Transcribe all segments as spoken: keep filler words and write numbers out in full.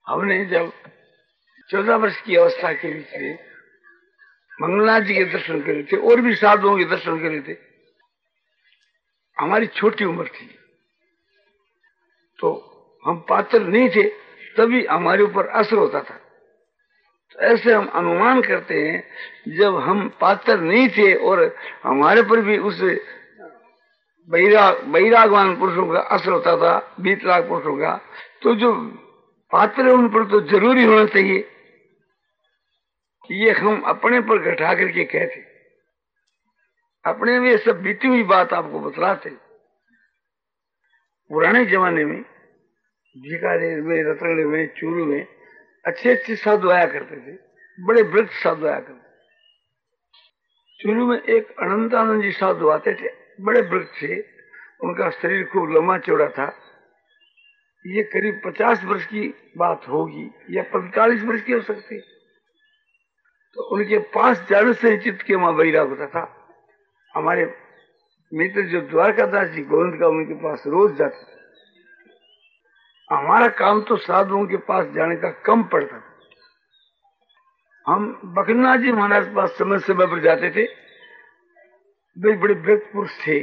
हमने जब चौदह वर्ष की अवस्था के बीच में मंगलनाथ जी के दर्शन करे थे और भी साधुओं के दर्शन करे थे। हमारी छोटी उम्र थी तो हम पात्र नहीं थे, तभी हमारे ऊपर असर होता था। तो ऐसे हम अनुमान करते हैं जब हम पात्र नहीं थे और हमारे पर भी उस बैराग बैरागवान पुरुषों का असर होता था, बीतराग पुरुषों का, तो जो पात्र है उन पर तो जरूरी होना चाहिए। ये हम अपने पर घटा करके कहते, अपने में सब बीती हुई बात आपको बतलाते। पुराने जमाने में बीकानेर में, रतनगढ़ में, चूरू में अच्छे अच्छे साधु आया करते थे, बड़े वृक्ष साधु आया करते। चूरू में एक अनंतानंद जी साधु आते थे, बड़े वृक्ष थे, उनका शरीर खूब लंबा चौड़ा था। ये करीब पचास वर्ष की बात होगी या पैंतालीस वर्ष की हो सकती। तो उनके पास जाने से चित्त के वहां बैराग होता था। हमारे मित्र जो द्वारकादास जी गोविंद का, उनके पास रोज जाते थे। हमारा काम तो साधुओं के पास जाने का कम पड़ता था। हम बकरनाथ जी महाराज के पास समय समय पर जाते थे। वे बड़े वृक्ष पुरुष थे।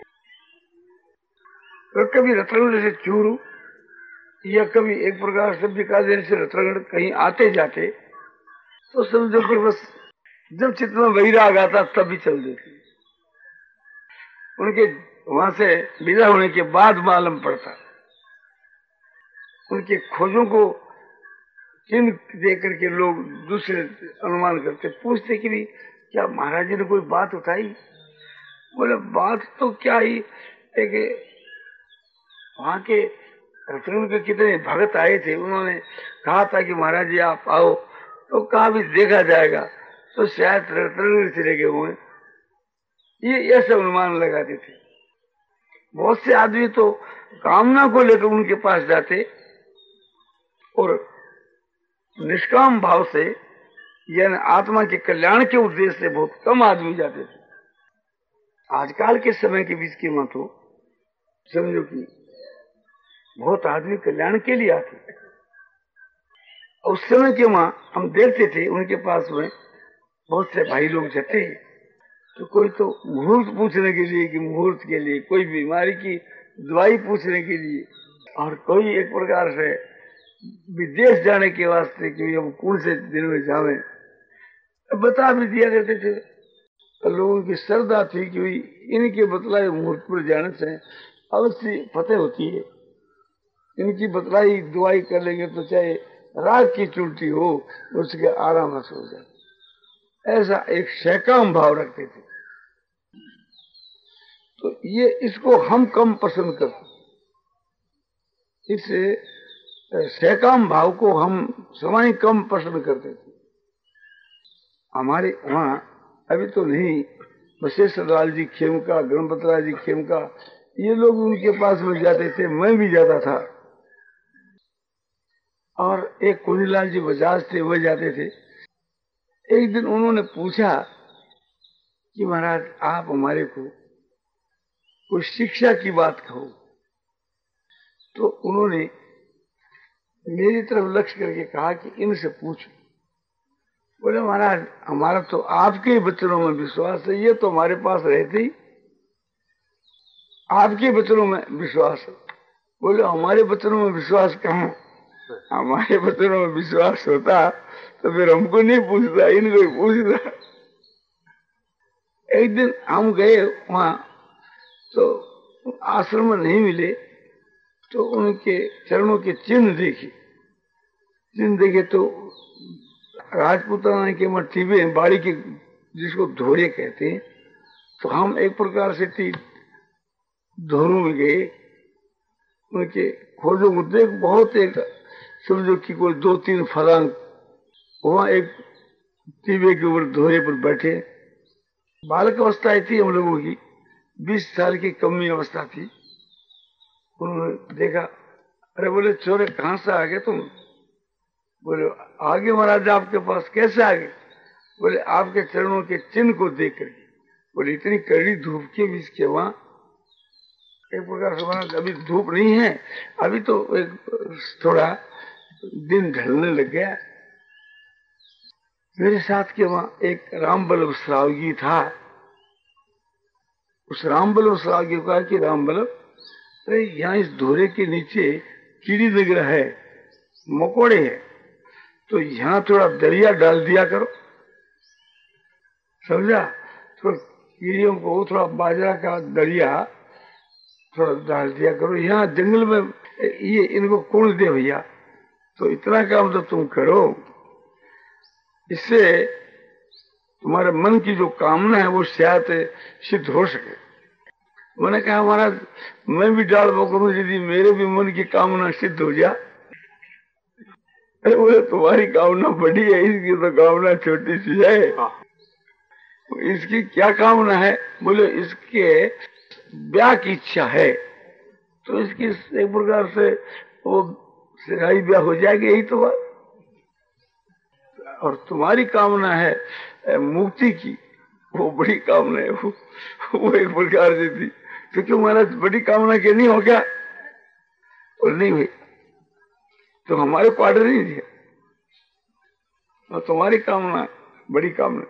तो कभी रतनगढ़ से चूरू या कभी एक प्रकार से बीकानेर से रतनगढ़ कहीं आते जाते तो समझो कि बस जब चित्त में वैराग आता तभी चल देते। उनके वहां से विदा होने के बाद मालूम पड़ता। उनके खोजों को चिन्ह दे करके लोग दूसरे अनुमान करते, पूछते कि भी क्या महाराज जी ने कोई बात उठाई? बोले बात तो क्या ही, एक वहां के रतनगढ़ के कितने भगत आए थे, उन्होंने कहा था कि महाराज जी आप आओ, तो कहा भी देखा जाएगा, तो शायद रतनगढ़ चले गए हुए। ये ऐसे अनुमान लगाते थे। बहुत से आदमी तो कामना को लेकर उनके पास जाते और निष्काम भाव से यानी आत्मा के कल्याण के उद्देश्य से बहुत कम आदमी जाते थे। आजकल के समय के बीच की मत हो, समझो कि बहुत आदमी कल्याण के लिए आते। उस समय के वहां हम देखते थे उनके पास में बहुत से भाई लोग जाते हैं, तो कोई तो मुहूर्त पूछने के लिए कि मुहूर्त के लिए, कोई बीमारी की दवाई पूछने के लिए, और कोई एक प्रकार से विदेश जाने के वास्ते कि हम कौन से दिन में जावे बता भी दिया करते थे। तो लोगों की श्रद्धा थी कि इनके बतलाए मुहूर्त पर जाने से अवश्य फतेह होती है। इनकी बतलाई दवाई कर लेंगे तो चाहे राग की चुलटी हो उसके आराम से हो जाए, ऐसा एक सहकाम भाव रखते थे। तो ये इसको हम कम पसंद करते, इस सहकाम भाव को हम समय कम पसंद करते थे। हमारे वहां अभी तो नहीं, बशेश्वर लाल जी खेमका, गणपत राय जी खेमका, ये लोग उनके पास में जाते थे, मैं भी जाता था। और एक कुंजीलाल जी बजाज थे, वह जाते थे। एक दिन उन्होंने पूछा कि महाराज आप हमारे को कोई शिक्षा की बात कहो। तो उन्होंने मेरी तरफ लक्ष्य करके कहा कि इनसे पूछो। बोले महाराज हमारा तो आपके वचनों में विश्वास है, ये तो हमारे पास रहते ही आपके वचनों में विश्वास है। बोले हमारे वचनों में विश्वास कहाँ? हमारे वचनों में विश्वास होता तो फिर हमको नहीं पूछता, इनको ही पूछता। एक दिन हम गए वहां, तो आश्रम में नहीं मिले, तो उनके चरणों के चिन्ह देखे। चिन्ह देखे तो राजपूताना के मठीबे बाड़ी के, जिसको धोरे कहते हैं, तो हम एक प्रकार से धोरों में गए। उनके खोजों को देख, बहुत एक समझो कि कोई दो तीन फलांग, वहां एक टीबे के ऊपर धोरे पर बैठे। बालक अवस्था थी हम लोगों की, बीस साल की कमी अवस्था थी। उन्होंने देखा, अरे बोले चोरे कहां से आ गए तुम? बोले आगे महाराज आपके पास। कैसे आ गए? बोले आपके चरणों के चिन्ह को देख करके। बोले इतनी कड़ी धूप के बीच के वहां एक प्रकार से महाराज अभी धूप नहीं है, अभी तो एक थोड़ा दिन ढलने लग गया। मेरे साथ के वहां एक रामबल्लभ श्रावगी था। उस रामबल्लभ श्रावगी को कहा कि रामबल्लभ, अरे यहाँ इस धोरे के नीचे कीड़ी नगर है, मकोड़े है, तो यहाँ थोड़ा दरिया डाल दिया करो, समझा? तो कीड़ियों को थोड़ा बाजरा का दरिया थोड़ा डाल दिया करो। यहाँ जंगल में ये इनको कौन दे भैया, तो इतना काम तो तुम करो, इससे तुम्हारे मन की जो कामना है वो शायद सिद्ध हो सके। मैंने कहा महाराज मैं भी डाल करूं यदि मेरे भी मन की कामना सिद्ध हो जाए। अरे बोले तुम्हारी कामना बड़ी है, इसकी तो कामना छोटी सी है। इसकी क्या कामना है? बोले इसके ब्याह की इच्छा है, तो इसकी एक प्रकार से वो सिराई ब्याह हो जाएगी, यही तो बात। और तुम्हारी कामना है मुक्ति की, वो बड़ी कामना है, वो, वो एक प्रकार से थी। तो क्यों महाराज बड़ी कामना के नहीं हो क्या? और नहीं हुई तो हमारे को ऑर्डर नहीं दिया, और तुम्हारी कामना बड़ी कामना।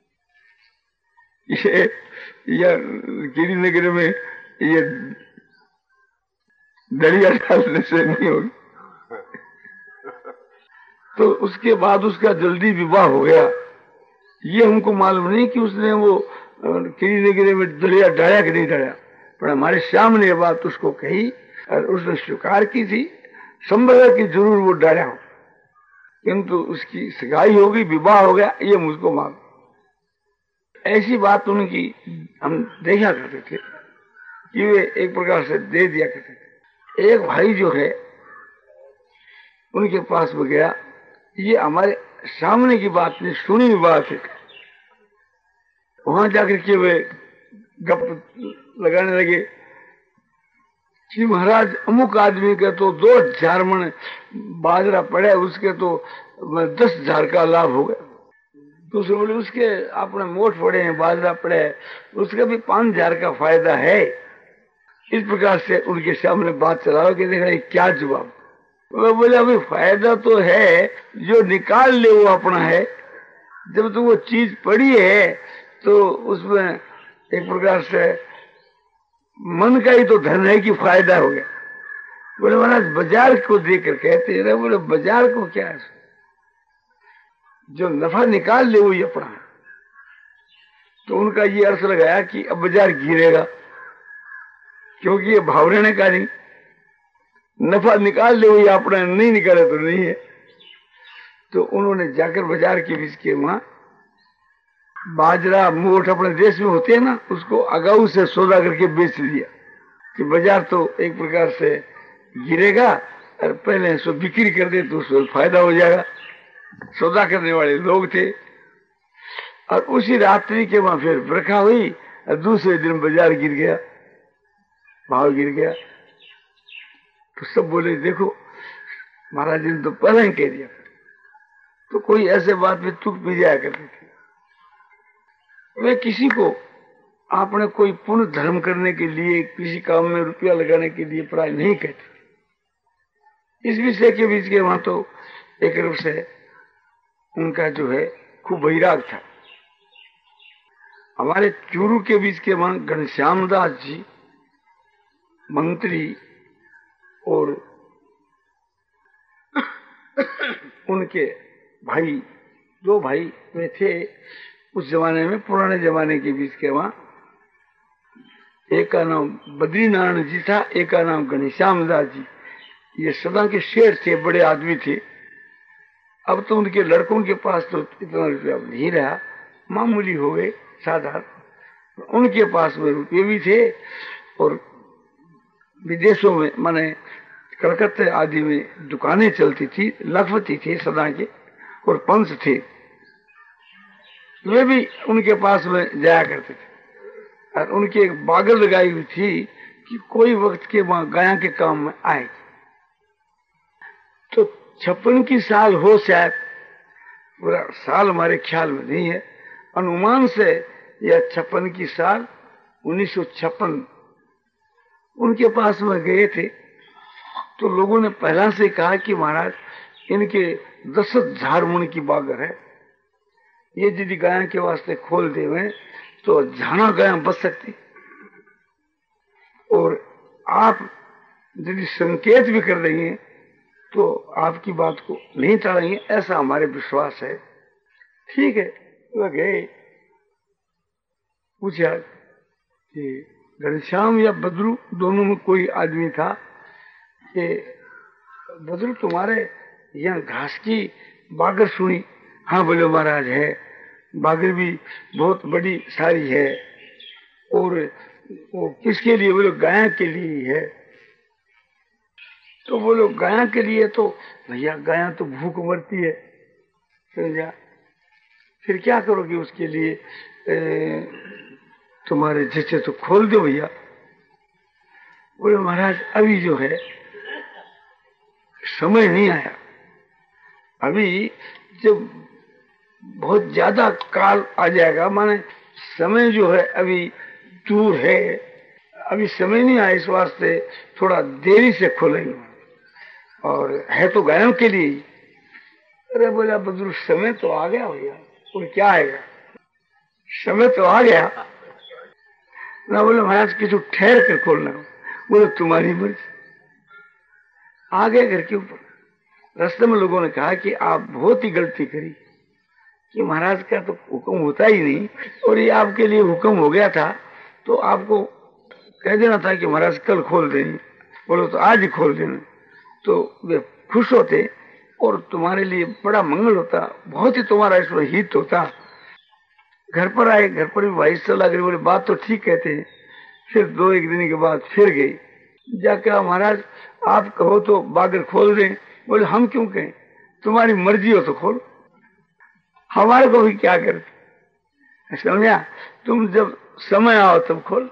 ये या गिरी नगर में ये दरिया डालने से नहीं होगी। तो उसके बाद उसका जल्दी विवाह हो गया। ये हमको मालूम नहीं कि उसने वो गिरी नगर में दरिया डाया कि नहीं डाया, पर हमारे श्याम ने ये बात उसको कही और उसने स्वीकार की थी। संभव है कि जरूर वो डाया हो, किंतु उसकी सगाई हो गई, विवाह हो गया, ये मुझको मालूम। ऐसी बात उनकी हम देखा करते थे कि वे एक प्रकार से दे दिया करते थे। एक भाई जो है उनके पास में गया, ये हमारे सामने की बात नहीं, सुनी हुई बात है। वहां जाकर के वे गप लगाने लगे कि महाराज अमुक आदमी के तो दो हजार मन बाजरा पड़े, उसके तो दस हजार का लाभ हो गया। दूसरे बोले उसके अपने मोट पड़े हैं, बाजरा पड़े है, उसका भी पांच हजार का फायदा है। इस प्रकार से उनके सामने बात चलाओ कि देख रहे क्या जवाब। वो बोले अभी फायदा तो है, जो निकाल ले वो अपना है। जब तो वो चीज पड़ी है तो उसमें एक प्रकार से मन का ही तो धन है कि फायदा हो गया। बोले महाराज बाजार को देकर कहते हैं। बोले बाजार को क्या है, जो नफा निकाल ले वही अपना है। तो उनका ये अर्थ लगाया कि अब बाजार गिरेगा, क्योंकि ये भाव रहने का नहीं, नफा निकाल ले वही अपना, नहीं निकाले तो नहीं है। तो उन्होंने जाकर बाजार के बीच के वहां बाजरा मोठ अपने देश में होते हैं ना, उसको अगाऊ से सौदा करके बेच दिया कि बाजार तो एक प्रकार से गिरेगा और पहले सो बिक्री कर दे तो उसको फायदा हो जाएगा। सौदा करने वाले लोग थे। और उसी रात्रि के वहां फिर बरखा हुई और दूसरे दिन बाजार गिर गया, भाव गिर गया। तो सब बोले देखो महाराज ने तो पहले ही कह दिया। तो कोई ऐसे बात में चुप भी जाया करते थे। वे किसी को आपने कोई पुण्य धर्म करने के लिए, किसी काम में रुपया लगाने के लिए प्राय नहीं कहते। इस विषय के बीच के वहां तो एक रूप से उनका जो है खूब वैराग था। हमारे चूरू के बीच के वहां घनश्याम दास जी मंत्री और उनके भाई, दो भाई वे थे उस जमाने में, पुराने जमाने के बीच के वहां। एक का नाम बद्रीनारायण जी था, एक का नाम घनश्याम दास जी। ये सदा के शेर थे, बड़े आदमी थे। अब तो उनके लड़कों के पास तो इतना रुपया नहीं रहा, मामूली हो गए, साधारण। उनके पास में रुपये भी थे और विदेशों में माने कलकत्ते आदि में दुकानें चलती थी, लखपति थे सदा के और पंच थे। वे भी उनके पास में जाया करते थे और उनकी एक बागल लगाई हुई थी कि कोई वक्त के वहां गाया के काम में आए। तो छप्पन की साल हो शायद, पूरा साल हमारे ख्याल में नहीं है, अनुमान से यह छप्पन की साल उन्नीस सौ छप्पन उनके पास में गए थे। तो लोगों ने पहला से कहा कि महाराज इनके दस हजार मुन की बागर है। ये यदि गाय के वास्ते खोल देवे तो झाना गाय बच सकती। और आप यदि संकेत भी कर देंगे तो आपकी बात को नहीं टालेंगे, ऐसा हमारे विश्वास है। ठीक है, वह गए। पूछा कि घनश्याम या बद्रू दोनों में कोई आदमी था कि बद्रू तुम्हारे यहाँ घास की बागर सुनी? हाँ बोले महाराज है, बागर भी बहुत बड़ी सारी है। और वो किसके लिए? बोले गाय के लिए है। तो बोलो गाय के लिए, तो भैया गाय तो भूख मरती है, समझा? फिर क्या करोगे उसके लिए? ए, तुम्हारे जैसे तो खोल दो भैया। बोले महाराज अभी जो है समय नहीं आया, अभी जब बहुत ज्यादा काल आ जाएगा, माने समय जो है अभी दूर है, अभी समय नहीं आया, इस वास्ते थोड़ा देरी से खोलेंगे। और है तो गायों के लिए। अरे बोला बद्रू समय तो आ गया भैया। और क्या आएगा? समय तो आ गया ना। बोले महाराज किसी ठहर कर खोलना। बोले तुम्हारी मर्जी। आ गए घर के ऊपर। रास्ते में लोगों ने कहा कि आप बहुत ही गलती करी कि महाराज का तो हुक्म होता ही नहीं, और ये आपके लिए हुक्म हो गया था तो आपको कह देना था कि महाराज कल खोल देंगे। बोलो तो आज ही खोल देना, तो वे खुश होते और तुम्हारे लिए बड़ा मंगल होता, बहुत ही तुम्हारा इसमें हित होता। घर पर आए, घर पर भी भाई सलाह करी। बोले बात तो ठीक कहते हैं। फिर दो एक दिन के बाद फिर गई, जाकर महाराज आप कहो तो बागर खोल दें। बोले हम क्यों कहें, तुम्हारी मर्जी हो तो खोल, हमारे को भी क्या करते, समझा? तुम जब समय आओ तब खोल।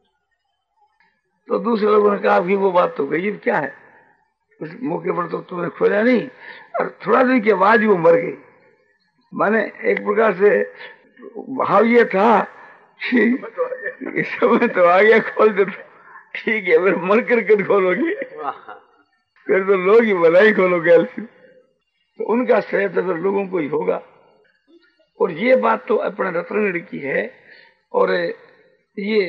तो दूसरे लोगों ने कहा कि वो बात तो गई, क्या है, उस मौके पर तो तुमने खोला नहीं, और थोड़ा दिन के बाद ही वो मर गई। माने एक प्रकार से भाव ये था कि समय तो आ गया, खोल दे। ठीक है, फिर मर कर कर खोलोगे, फिर तो लोग ही भलाई खोलोगे। तो उनका श्रेय तो फिर लोगों को ही होगा। और ये बात तो अपने रत्नगढ़ की है। और ये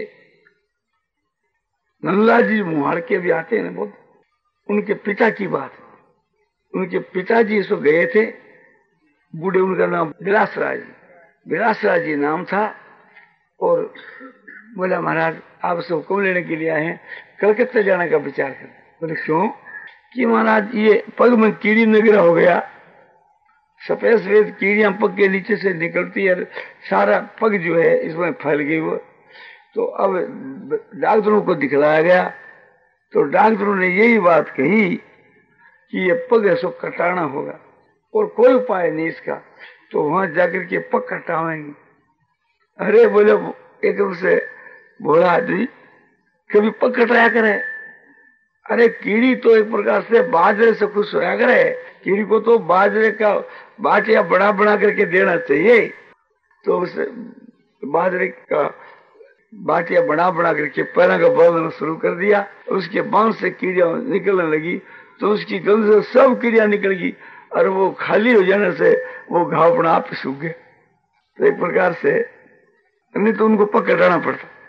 नंदलाल जी मुहाड़ के भी आते हैं बहुत, उनके पिता की बात। उनके पिताजी इसको गए थे बूढ़े, उनका नाम विलासराज विलासराज जी नाम था। और बोला महाराज आपसे हुक्म लेने के लिए आए हैं, कलकत्ता जाने का विचार कर। बोले क्यों? कि महाराज ये पग में कीड़ी नगरा हो गया, सफेद सफेद कीड़ियां पग के नीचे से निकलती है, सारा पग जो है इसमें फैल गई वो। तो अब डॉक्टरों को दिखलाया गया, तो डॉक्टरों ने यही बात कही कि ये पग ऐसो कटाना होगा और कोई उपाय नहीं इसका, तो वहां जाकर के पग कटावेंगे। अरे बोले एकदम से भोला आदमी कभी पग कटाया करे? अरे कीड़ी तो एक प्रकार से बाजरे से खुश होया करे, कीड़ी को तो बाजरे का बाटिया बड़ा बना करके देना चाहिए। तो उसे बाजरे का बाटिया बना बना करके पैरों का बांधना शुरू कर दिया। उसके बांध से कीड़ियां निकलने लगी, तो उसकी गंध से सब कीड़ियां निकल गई, और वो खाली हो जाने से वो घाव अपना आप सूख गए। तो एक प्रकार से नहीं तो उनको पग कटाना पड़ता।